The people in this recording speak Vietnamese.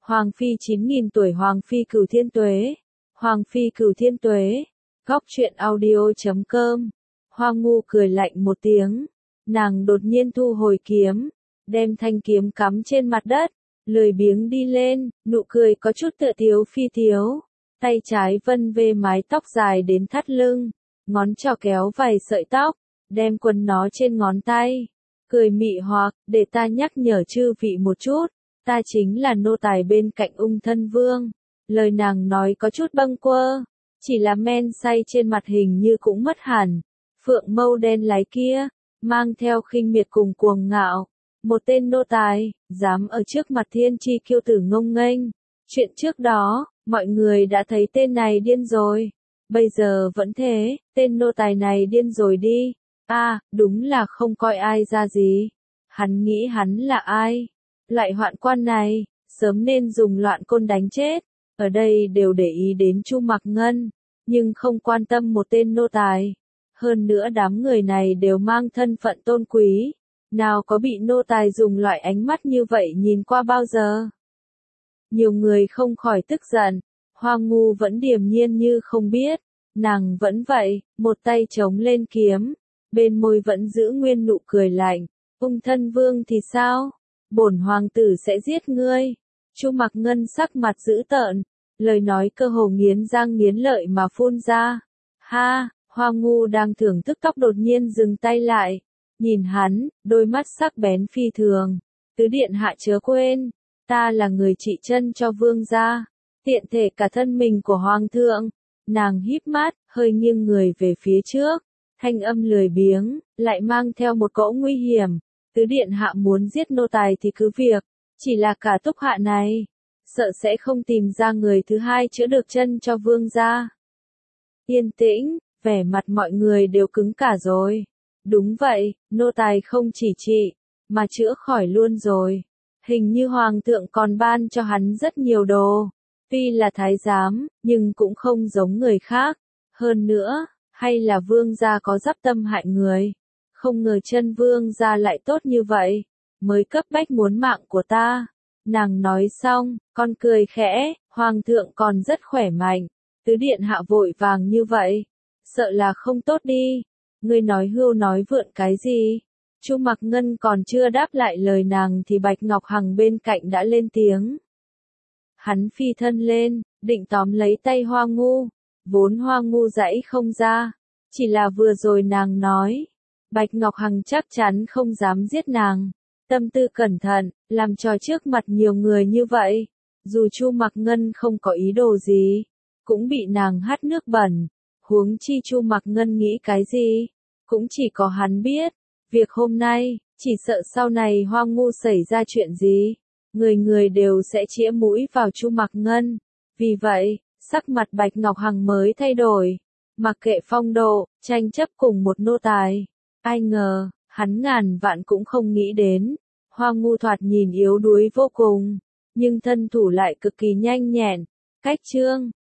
Hoàng phi 9.000 tuổi Hoàng phi cửu thiên tuế. Hoàng phi cửu thiên tuế. Góc truyện audio.com. Hoa Ngu cười lạnh một tiếng. Nàng đột nhiên thu hồi kiếm, đem thanh kiếm cắm trên mặt đất, lười biếng đi lên, nụ cười có chút tựa thiếu phi thiếu. Tay trái vân vê mái tóc dài đến thắt lưng, ngón trỏ kéo vài sợi tóc, đem quấn nó trên ngón tay. Cười mị hoặc, để ta nhắc nhở chư vị một chút, ta chính là nô tài bên cạnh Ung Thân Vương. Lời nàng nói có chút bâng quơ, chỉ là men say trên mặt hình như cũng mất hẳn. Phượng mâu đen láy kia, mang theo khinh miệt cùng cuồng ngạo. Một tên nô tài, dám ở trước mặt thiên chi kiêu tử ngông nghênh. Chuyện trước đó, mọi người đã thấy tên này điên rồi. Bây giờ vẫn thế, tên nô tài này điên rồi đi. Đúng là không coi ai ra gì. Hắn nghĩ hắn là ai? Loại hoạn quan này, sớm nên dùng loạn côn đánh chết. Ở đây đều để ý đến Chu Mặc Ngân, nhưng không quan tâm một tên nô tài. Hơn nữa đám người này đều mang thân phận tôn quý. Nào có bị nô tài dùng loại ánh mắt như vậy nhìn qua bao giờ? Nhiều người không khỏi tức giận. Hoa Ngu vẫn điềm nhiên như không biết. Nàng vẫn vậy, một tay chống lên kiếm, bên môi vẫn giữ nguyên nụ cười lạnh. Ung Thân Vương thì sao? Bổn hoàng tử sẽ giết ngươi. Chu Mặc Ngân sắc mặt dữ tợn, lời nói cơ hồ nghiến răng nghiến lợi mà phun ra. Hoa Ngu đang thưởng thức tóc đột nhiên dừng tay lại. Nhìn hắn, đôi mắt sắc bén phi thường. Tứ điện hạ chớ quên, ta là người trị chân cho vương gia, tiện thể cả thân mình của hoàng thượng. Nàng híp mắt, hơi nghiêng người về phía trước, thanh âm lười biếng, lại mang theo một cỗ nguy hiểm. Tứ điện hạ muốn giết nô tài thì cứ việc, chỉ là cả túc hạ này, sợ sẽ không tìm ra người thứ hai chữa được chân cho vương gia. Yên tĩnh, vẻ mặt mọi người đều cứng cả rồi. Đúng vậy, nô tài không chỉ trị, mà chữa khỏi luôn rồi. Hình như hoàng thượng còn ban cho hắn rất nhiều đồ. Tuy là thái giám, nhưng cũng không giống người khác. Hơn nữa, hay là vương gia có dắp tâm hại người. Không ngờ chân vương gia lại tốt như vậy, mới cấp bách muốn mạng của ta. Nàng nói xong, con cười khẽ, hoàng thượng còn rất khỏe mạnh. Tứ điện hạ vội vàng như vậy, sợ là không tốt đi. Ngươi nói hưu nói vượn cái gì? Chu Mặc Ngân còn chưa đáp lại lời nàng thì Bạch Ngọc Hằng bên cạnh đã lên tiếng. Hắn phi thân lên, định tóm lấy tay Hoa Ngu. Vốn Hoa Ngu giãy không ra, chỉ là vừa rồi nàng nói, Bạch Ngọc Hằng chắc chắn không dám giết nàng. Tâm tư cẩn thận, làm trò trước mặt nhiều người như vậy. Dù Chu Mặc Ngân không có ý đồ gì, cũng bị nàng hắt nước bẩn. Huống chi Chu Mặc Ngân nghĩ cái gì, cũng chỉ có hắn biết. Việc hôm nay, chỉ sợ sau này Hoa Ngu xảy ra chuyện gì, người người đều sẽ chĩa mũi vào Chu Mặc Ngân. Vì vậy, sắc mặt Bạch Ngọc Hằng mới thay đổi. Mặc kệ phong độ, tranh chấp cùng một nô tài. Ai ngờ, hắn ngàn vạn cũng không nghĩ đến. Hoa Ngu thoạt nhìn yếu đuối vô cùng, nhưng thân thủ lại cực kỳ nhanh nhẹn. Cách chương